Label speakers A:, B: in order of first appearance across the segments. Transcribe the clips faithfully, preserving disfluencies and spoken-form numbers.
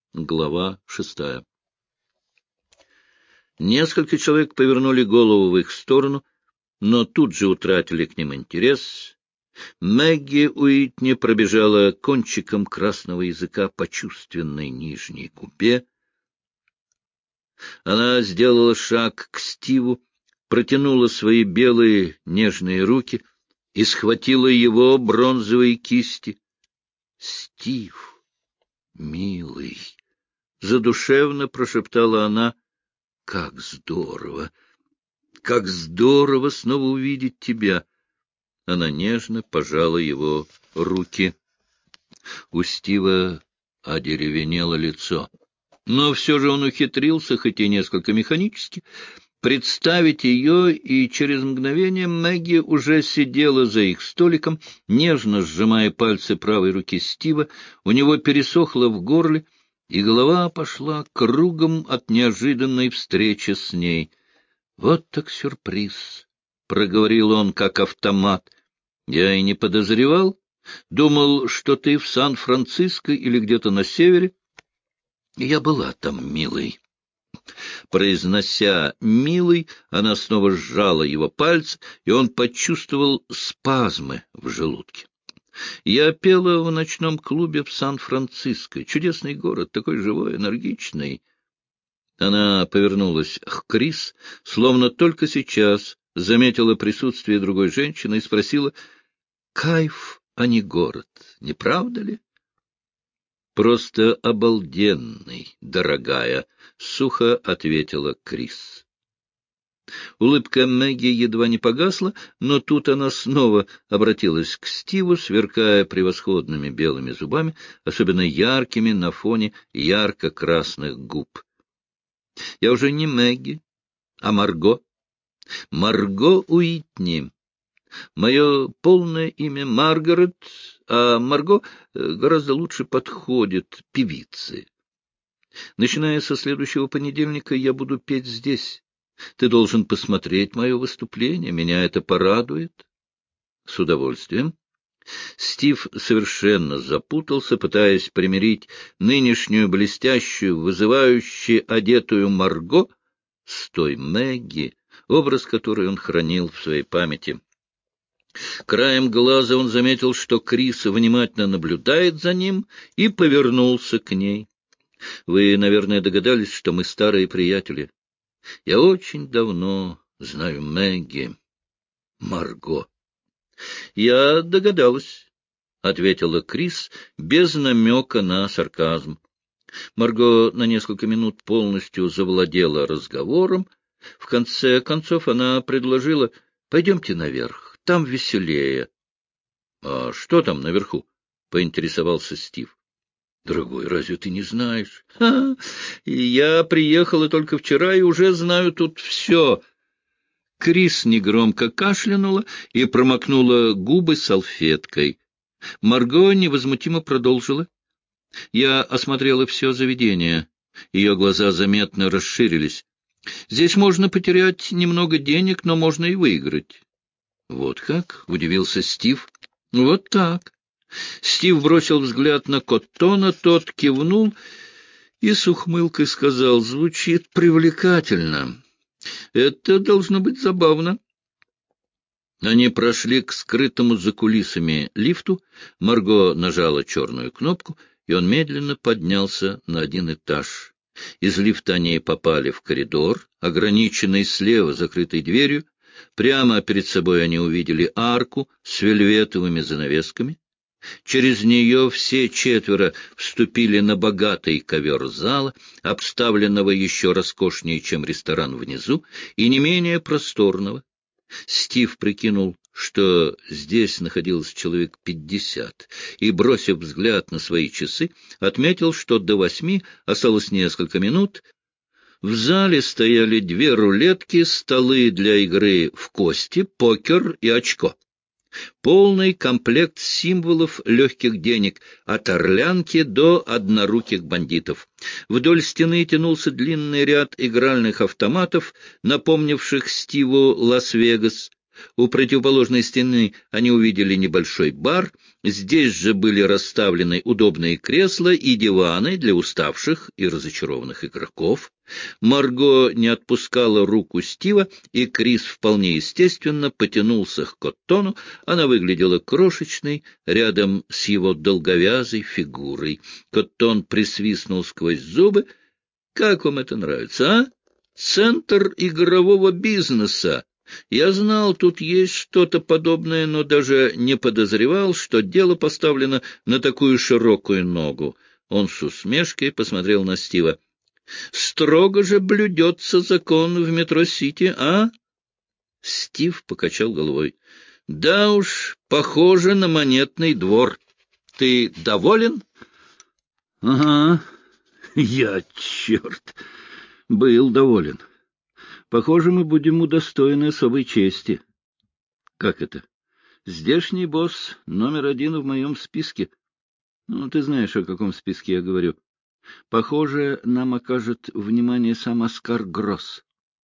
A: Глава шестая. Несколько человек повернули голову в их сторону, но тут же утратили к ним интерес. Мэгги Уитни пробежала кончиком красного языка по чувственной нижней губе. Она сделала шаг к Стиву, протянула свои белые нежные руки и схватила его бронзовые кисти. — Стив, милый! — задушевно прошептала она. — Как здорово! Как здорово снова увидеть тебя! Она нежно пожала его руки. У Стива одеревенело лицо. Но все же он ухитрился, хоть и несколько механически, представить ее, и через мгновение Мэгги уже сидела за их столиком, нежно сжимая пальцы правой руки Стива. У него пересохло в горле, и голова пошла кругом от неожиданной встречи с ней. — Вот так сюрприз! — проговорил он, как автомат. — Я и не подозревал. Думал, что ты в Сан-Франциско или где-то на севере. — Я была там, милый. Произнося «милый», она снова сжала его пальцы, и он почувствовал спазмы в желудке. Я пела в ночном клубе в Сан-Франциско. Чудесный город, такой живой, энергичный. Она повернулась к Крис, словно только сейчас заметила присутствие другой женщины и спросила: «Кайф, а не город, не правда ли?» «Просто обалденный, дорогая», — сухо ответила Крис. Улыбка Мэгги едва не погасла, но тут она снова обратилась к Стиву, сверкая превосходными белыми зубами, особенно яркими на фоне ярко-красных губ. — Я уже не Мэгги, а Марго. Марго Уитни. Мое полное имя Маргарет, а Марго гораздо лучше подходит певице. Начиная со следующего понедельника я буду петь здесь. Ты должен посмотреть мое выступление, меня это порадует. С удовольствием. Стив совершенно запутался, пытаясь примирить нынешнюю блестящую, вызывающую одетую Марго с той Мэгги, образ которой он хранил в своей памяти. Краем глаза он заметил, что Крис внимательно наблюдает за ним, и повернулся к ней. — Вы, наверное, догадались, что мы старые приятели. Я очень давно знаю Мэгги. Марго. — Я догадалась, — ответила Крис без намека на сарказм. Марго на несколько минут полностью завладела разговором. В конце концов она предложила: — Пойдемте наверх, там веселее. — А что там наверху? — поинтересовался Стив. — Дорогой, разве ты не знаешь? — Ха! Я приехала только вчера и уже знаю тут все. Крис негромко кашлянула и промокнула губы салфеткой. Марго невозмутимо продолжила: — Я осмотрела все заведение. Ее глаза заметно расширились. Здесь можно потерять немного денег, но можно и выиграть. — Вот как? — удивился Стив. — Вот так. Стив бросил взгляд на Коттона, тот кивнул и с ухмылкой сказал: — Звучит привлекательно. Это должно быть забавно. Они прошли к скрытому за кулисами лифту. Марго нажала черную кнопку, и он медленно поднялся на один этаж. Из лифта они попали в коридор, ограниченный слева закрытой дверью. Прямо перед собой они увидели арку с вельветовыми занавесками. Через нее все четверо вступили на богатый ковер зала, обставленного еще роскошнее, чем ресторан внизу, и не менее просторного. Стив прикинул, что здесь находилось человек пятьдесят, и, бросив взгляд на свои часы, отметил, что до восьми осталось несколько минут. В зале стояли две рулетки, столы для игры в кости, покер и очко. Полный комплект символов легких денег, от орлянки до одноруких бандитов. Вдоль стены тянулся длинный ряд игральных автоматов, напомнивших Стиву Лас-Вегас. У противоположной стены они увидели небольшой бар. Здесь же были расставлены удобные кресла и диваны для уставших и разочарованных игроков. Марго не отпускала руку Стива, и Крис вполне естественно потянулся к Коттону. Она выглядела крошечной рядом с его долговязой фигурой. Коттон присвистнул сквозь зубы. — Как вам это нравится, а? Центр игрового бизнеса. Я знал, тут есть что-то подобное, но даже не подозревал, что дело поставлено на такую широкую ногу. Он с усмешкой посмотрел на Стива. — Строго же блюдется закон в метро-сити, а? Стив покачал головой. — Да уж, похоже на монетный двор. Ты доволен? — Ага, я, черт, был доволен. Похоже, мы будем удостоены особой чести. Как это? Здешний босс номер один в моем списке. Ну, ты знаешь, о каком списке я говорю. Похоже, нам окажет внимание сам Оскар Гросс.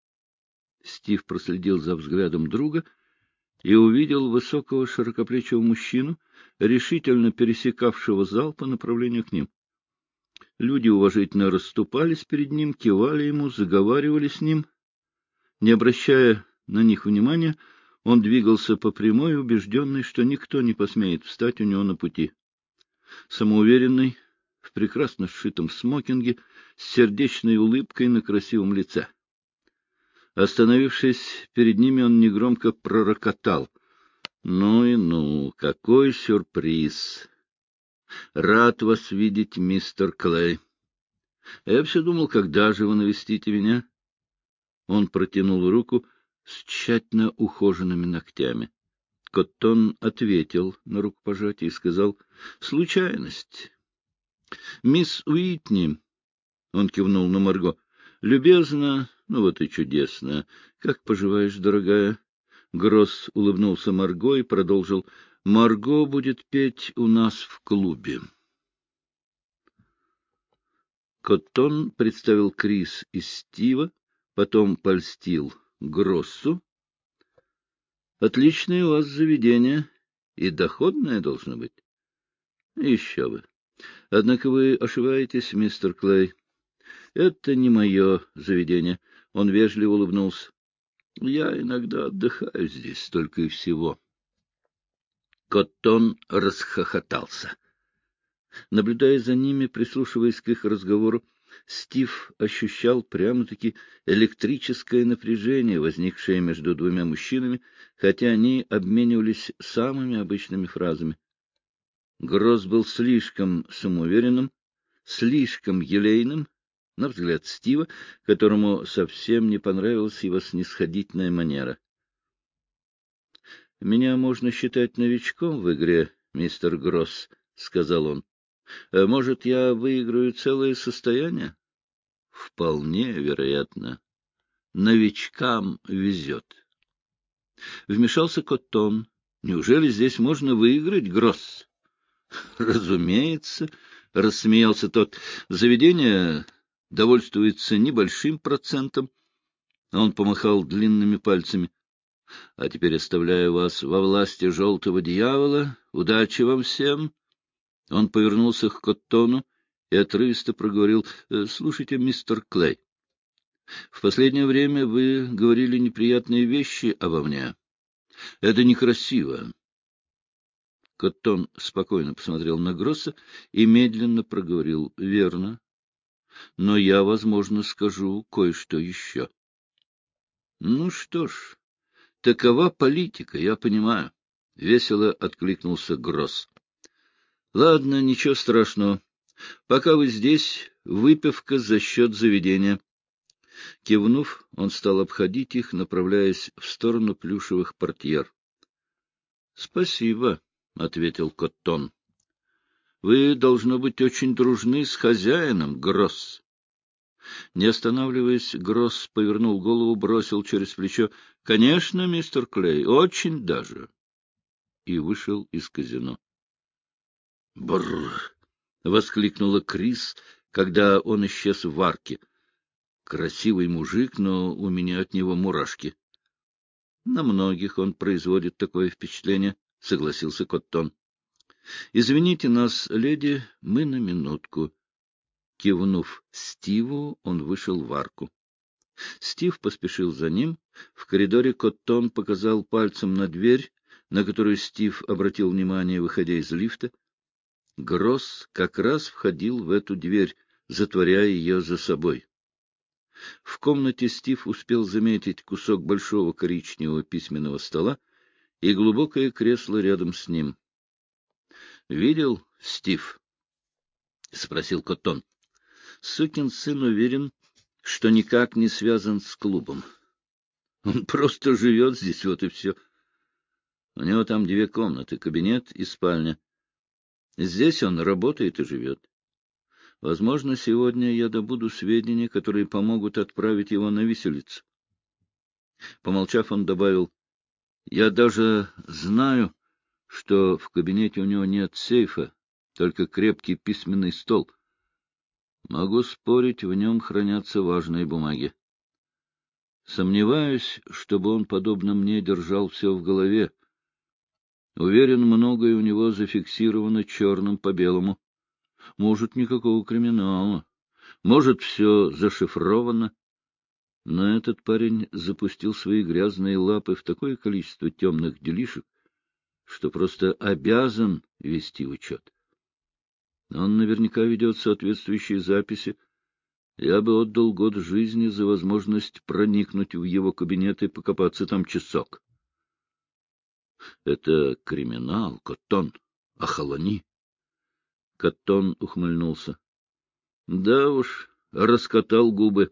A: Стив проследил за взглядом друга и увидел высокого широкоплечего мужчину, решительно пересекавшего зал по направлению к ним. Люди уважительно расступались перед ним, кивали ему, заговаривали с ним. Не обращая на них внимания, он двигался по прямой, убежденный, что никто не посмеет встать у него на пути. Самоуверенный, в прекрасно сшитом смокинге, с сердечной улыбкой на красивом лице. Остановившись перед ними, он негромко пророкотал. — Ну и ну, какой сюрприз! Рад вас видеть, мистер Клей. Я все думал, когда же вы навестите меня? Он протянул руку с тщательно ухоженными ногтями. Коттон ответил на рукопожатие и сказал: — Случайность. — Мисс Уитни, — он кивнул на Марго, — любезно, ну вот и чудесно. Как поживаешь, дорогая? Гросс улыбнулся Марго и продолжил: — Марго будет петь у нас в клубе. Коттон представил Крис и Стива, потом польстил Гроссу. — Отличное у вас заведение, и доходное должно быть. — Еще бы. Однако вы ошибаетесь, мистер Клей. Это не мое заведение. Он вежливо улыбнулся. Я иногда отдыхаю здесь только и всего. Коттон расхохотался. Наблюдая за ними, прислушиваясь к их разговору, Стив ощущал прямо-таки электрическое напряжение, возникшее между двумя мужчинами, хотя они обменивались самыми обычными фразами. Гросс был слишком самоуверенным, слишком елейным, на взгляд Стива, которому совсем не понравилась его снисходительная манера. — Меня можно считать новичком в игре, мистер Гросс, — сказал он. — Может, я выиграю целое состояние? — Вполне вероятно. Новичкам везет. Вмешался Коттон. — Неужели здесь можно выиграть, Гросс? — Разумеется, — рассмеялся тот. — Заведение довольствуется небольшим процентом. Он помахал длинными пальцами. — А теперь оставляю вас во власти желтого дьявола. Удачи вам всем! Он повернулся к Коттону и отрывисто проговорил: — Слушайте, мистер Клей, в последнее время вы говорили неприятные вещи обо мне. Это некрасиво. Коттон спокойно посмотрел на Гросса и медленно проговорил: — Верно. Но я, возможно, скажу кое-что еще. — Ну что ж, такова политика, я понимаю. — весело откликнулся Гросс. — Ладно, ничего страшного. Пока вы здесь, выпивка за счет заведения. Кивнув, он стал обходить их, направляясь в сторону плюшевых портьер. — Спасибо, — ответил Коттон. — Вы, должно быть, очень дружны с хозяином, Гросс. Не останавливаясь, Гросс повернул голову, бросил через плечо: — Конечно, мистер Клей, очень даже. И вышел из казино. — Бррр! — воскликнула Крис, когда он исчез в арке. — Красивый мужик, но у меня от него мурашки. — На многих он производит такое впечатление, — согласился Коттон. — Извините нас, леди, мы на минутку. Кивнув Стиву, он вышел в арку. Стив поспешил за ним. В коридоре Коттон показал пальцем на дверь, на которую Стив обратил внимание, выходя из лифта. Гросс как раз входил в эту дверь, затворяя ее за собой. В комнате Стив успел заметить кусок большого коричневого письменного стола и глубокое кресло рядом с ним. — Видел, Стив? — спросил Коттон. — Сукин сын уверен, что никак не связан с клубом. Он просто живет здесь, вот и все. У него там две комнаты, кабинет и спальня. Здесь он работает и живет. Возможно, сегодня я добуду сведения, которые помогут отправить его на виселицу. Помолчав, он добавил: — Я даже знаю, что в кабинете у него нет сейфа, только крепкий письменный стол. Могу спорить, в нем хранятся важные бумаги. Сомневаюсь, чтобы он, подобно мне, держал все в голове. Уверен, многое у него зафиксировано черным по белому. Может, никакого криминала. Может, все зашифровано. Но этот парень запустил свои грязные лапы в такое количество темных делишек, что просто обязан вести учет. Он наверняка ведет соответствующие записи. Я бы отдал год жизни за возможность проникнуть в его кабинет и покопаться там часок. — Это криминал, Коттон. Охолони. Коттон ухмыльнулся. — Да уж, раскатал губы.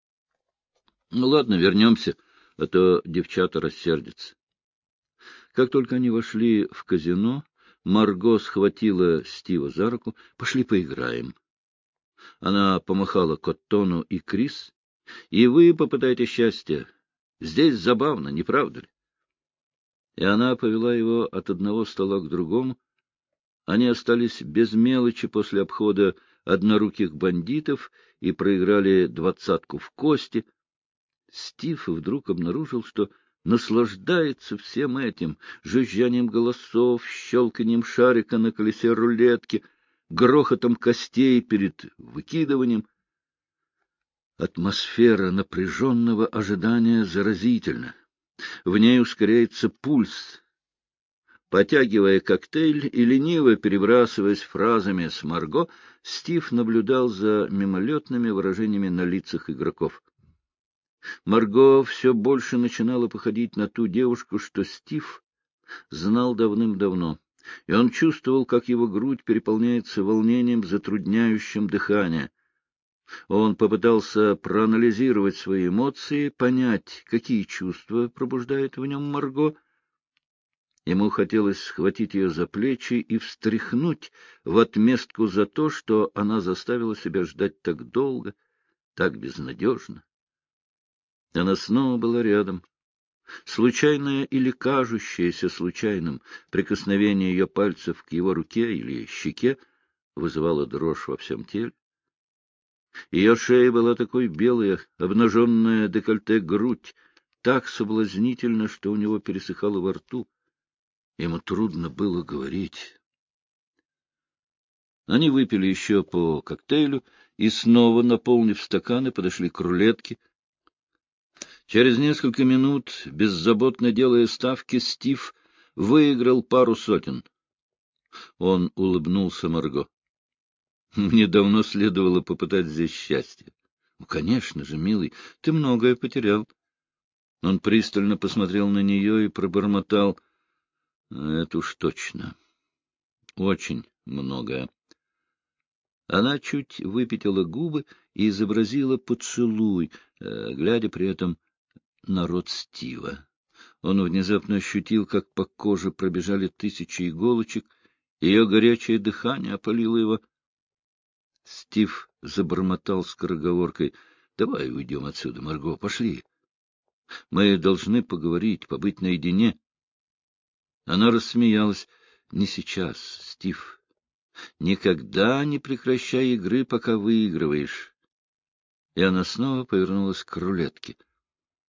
A: — Ну, ладно, вернемся, а то девчата рассердятся. Как только они вошли в казино, Марго схватила Стива за руку. — Пошли поиграем. Она помахала Коттону и Крис. — И вы попытайте счастье. Здесь забавно, не правда ли? И она повела его от одного стола к другому. Они остались без мелочи после обхода одноруких бандитов и проиграли двадцатку в кости. Стив вдруг обнаружил, что наслаждается всем этим — жужжанием голосов, щелканием шарика на колесе рулетки, грохотом костей перед выкидыванием. Атмосфера напряженного ожидания заразительна. В ней ускоряется пульс. Потягивая коктейль и лениво перебрасываясь фразами с Марго, Стив наблюдал за мимолетными выражениями на лицах игроков. Марго все больше начинала походить на ту девушку, что Стив знал давным-давно, и он чувствовал, как его грудь переполняется волнением, затрудняющим дыхание. Он попытался проанализировать свои эмоции, понять, какие чувства пробуждает в нем Марго. Ему хотелось схватить ее за плечи и встряхнуть в отместку за то, что она заставила себя ждать так долго, так безнадежно. Она снова была рядом. Случайное или кажущееся случайным прикосновение ее пальцев к его руке или щеке вызывало дрожь во всем теле. Ее шея была такой белая, обнаженная декольте грудь, так соблазнительно, что у него пересыхало во рту. Ему трудно было говорить. Они выпили еще по коктейлю и, снова наполнив стаканы, подошли к рулетке. Через несколько минут, беззаботно делая ставки, Стив выиграл пару сотен. Он улыбнулся Марго. — Мне давно следовало попытать здесь счастье. — Ну, конечно же, милый, ты многое потерял. Он пристально посмотрел на нее и пробормотал: — Это уж точно. Очень многое. Она чуть выпятила губы и изобразила поцелуй, глядя при этом на рот Стива. Он внезапно ощутил, как по коже пробежали тысячи иголочек, ее горячее дыхание опалило его. Стив забормотал скороговоркой: — Давай уйдем отсюда, Марго, пошли. Мы должны поговорить, побыть наедине. Она рассмеялась. — Не сейчас, Стив. Никогда не прекращай игры, пока выигрываешь. И она снова повернулась к рулетке.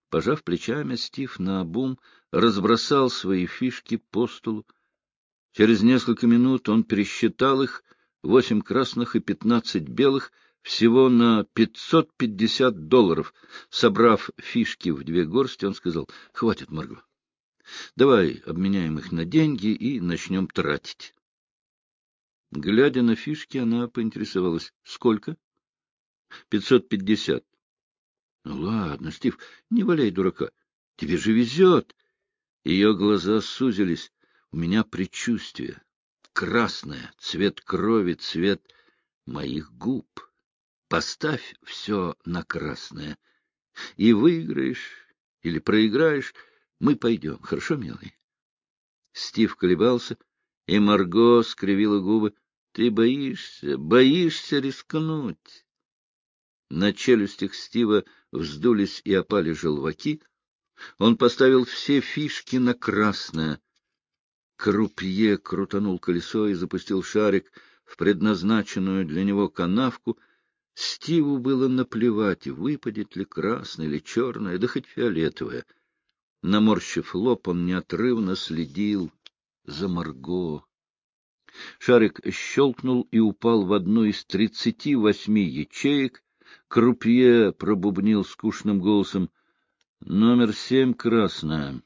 A: Пожав плечами, Стив наобум разбросал свои фишки по столу. Через несколько минут он пересчитал их, восемь красных и пятнадцать белых, всего на пятьсот пятьдесят долларов. Собрав фишки в две горсти, он сказал: — Хватит, Марго. Давай обменяем их на деньги и начнем тратить. Глядя на фишки, она поинтересовалась: — Сколько? — Пятьсот пятьдесят. — Ну ладно, Стив, не валяй дурака. Тебе же везет. Ее глаза сузились. У меня предчувствие. Красное, цвет крови, цвет моих губ. Поставь все на красное. И выиграешь или проиграешь, мы пойдем. Хорошо, милый? Стив колебался, и Марго скривила губы. — Ты боишься, боишься рискнуть. На челюстях Стива вздулись и опали желваки. Он поставил все фишки на красное. Крупье крутанул колесо и запустил шарик в предназначенную для него канавку. Стиву было наплевать, выпадет ли красное или черное, да хоть фиолетовое. Наморщив лоб, он неотрывно следил за Марго. Шарик щелкнул и упал в одну из тридцати восьми ячеек. Крупье пробубнил скучным голосом: — Номер семь красная.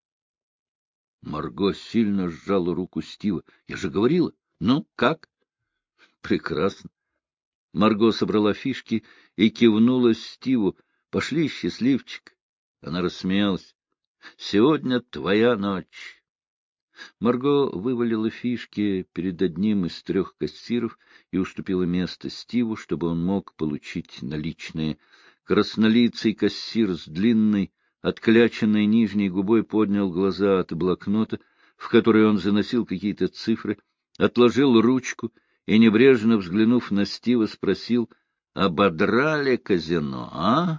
A: Марго сильно сжала руку Стива. — Я же говорила. Ну, как? — Прекрасно. Марго собрала фишки и кивнула Стиву. — Пошли, счастливчик. Она рассмеялась. — Сегодня твоя ночь. Марго вывалила фишки перед одним из трех кассиров и уступила место Стиву, чтобы он мог получить наличные. Краснолицый кассир с длинной, откляченной нижней губой поднял глаза от блокнота, в который он заносил какие-то цифры, отложил ручку и, небрежно взглянув на Стива, спросил: — Ободрали казино, а?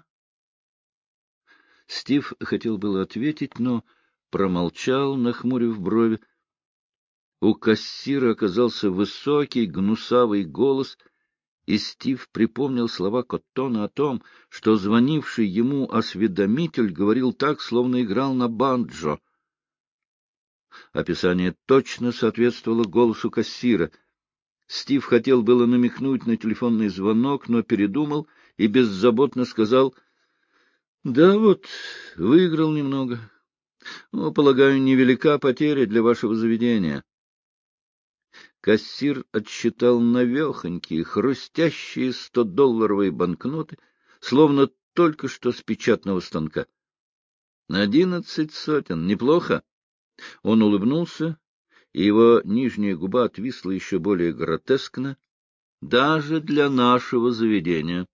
A: Стив хотел было ответить, но промолчал, нахмурив брови. У кассира оказался высокий, гнусавый голос, и Стив припомнил слова Коттона о том, что звонивший ему осведомитель говорил так, словно играл на банджо. Описание точно соответствовало голосу кассира. Стив хотел было намекнуть на телефонный звонок, но передумал и беззаботно сказал: — Да вот, выиграл немного. Ну, полагаю, невелика потеря для вашего заведения. Кассир отсчитал навехонькие, хрустящие стодолларовые банкноты, словно только что с печатного станка. — Одиннадцать сотен. Неплохо. Он улыбнулся, и его нижняя губа отвисла еще более гротескно. — Даже для нашего заведения.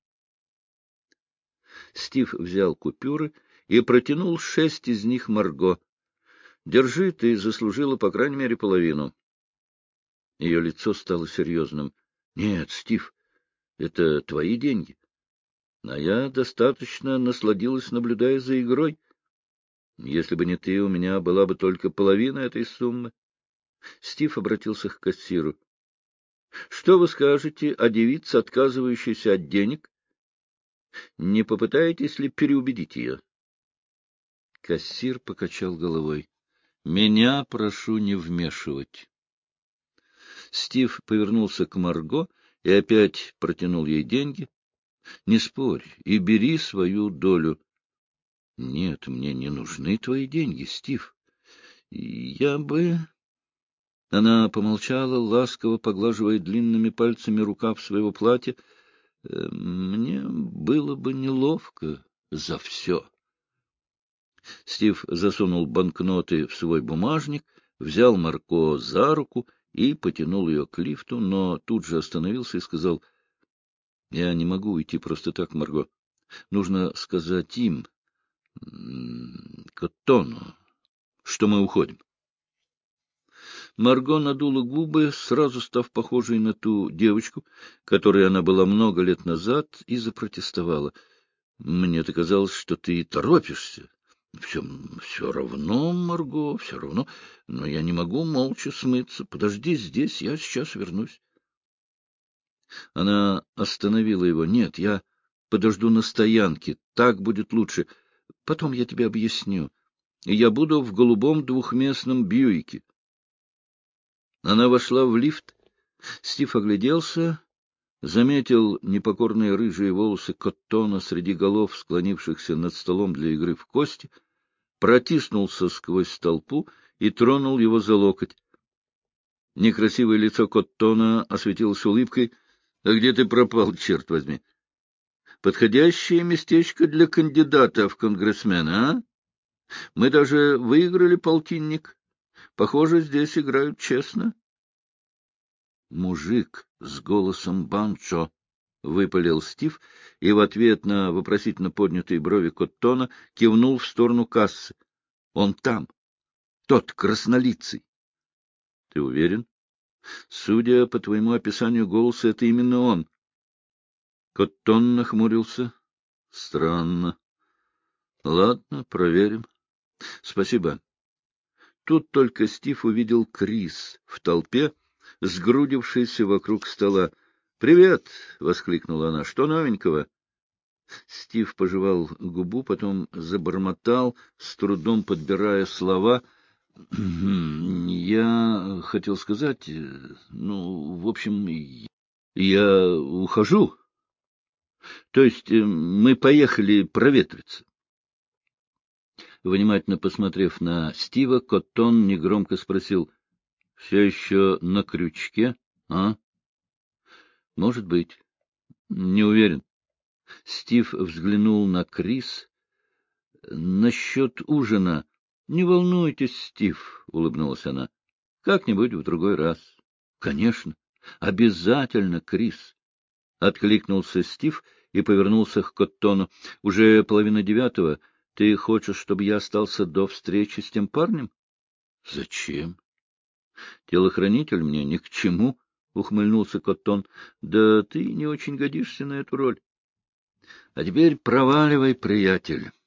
A: Стив взял купюры и протянул шесть из них Марго. — Держи, ты заслужила по крайней мере половину. Ее лицо стало серьезным. — Нет, Стив, это твои деньги. А я достаточно насладилась, наблюдая за игрой. Если бы не ты, у меня была бы только половина этой суммы. Стив обратился к кассиру. — Что вы скажете о девице, отказывающейся от денег? Не попытаетесь ли переубедить ее? Кассир покачал головой. — Меня прошу не вмешивать. Стив повернулся к Марго и опять протянул ей деньги. — Не спорь и бери свою долю. — Нет, мне не нужны твои деньги, Стив. Я бы... Она помолчала, ласково поглаживая длинными пальцами рукав своего платья. — Мне было бы неловко за все. Стив засунул банкноты в свой бумажник, взял Марго за руку и потянул ее к лифту, но тут же остановился и сказал: — Я не могу уйти просто так, Марго. Нужно сказать им, Коттону, что мы уходим. Марго надула губы, сразу став похожей на ту девочку, которой она была много лет назад, и запротестовала. — Мне-то казалось, что ты торопишься. Все, все равно, Марго, все равно, но я не могу молча смыться. Подожди здесь, я сейчас вернусь. Она остановила его. — Нет, я подожду на стоянке, так будет лучше. Потом я тебе объясню. Я буду в голубом двухместном Бьюике. Она вошла в лифт. Стив огляделся, заметил непокорные рыжие волосы Коттона среди голов, склонившихся над столом для игры в кости, протиснулся сквозь толпу и тронул его за локоть. Некрасивое лицо Коттона осветилось улыбкой. — А где ты пропал, черт возьми? Подходящее местечко для кандидата в конгрессмены, а? Мы даже выиграли полтинник. Похоже, здесь играют честно. Мужик с голосом банджо, — выпалил Стив, и в ответ на вопросительно поднятые брови Коттона кивнул в сторону кассы. — Он там, тот краснолицый. — Ты уверен? Судя по твоему описанию голоса, это именно он. Коттон нахмурился. — Странно. — Ладно, проверим. — Спасибо. Тут только Стив увидел Крис в толпе, сгрудившейся вокруг стола. — Привет! — воскликнула она. — Что новенького? Стив пожевал губу, потом забормотал, с трудом подбирая слова. — Я хотел сказать... Ну, в общем, я ухожу. То есть мы поехали проветриться. Внимательно посмотрев на Стива, Коттон негромко спросил: — Все еще на крючке, а? — Может быть. — Не уверен. Стив взглянул на Крис. — Насчет ужина. — Не волнуйтесь, Стив, — улыбнулась она. — Как-нибудь в другой раз. — Конечно. Обязательно, Крис. Откликнулся Стив и повернулся к Коттону. — Уже половина девятого. Ты хочешь, чтобы я остался до встречи с тем парнем? — Зачем? — Телохранитель мне ни к чему, — ухмыльнулся Коттон. — Да ты не очень годишься на эту роль. — А теперь проваливай, приятель.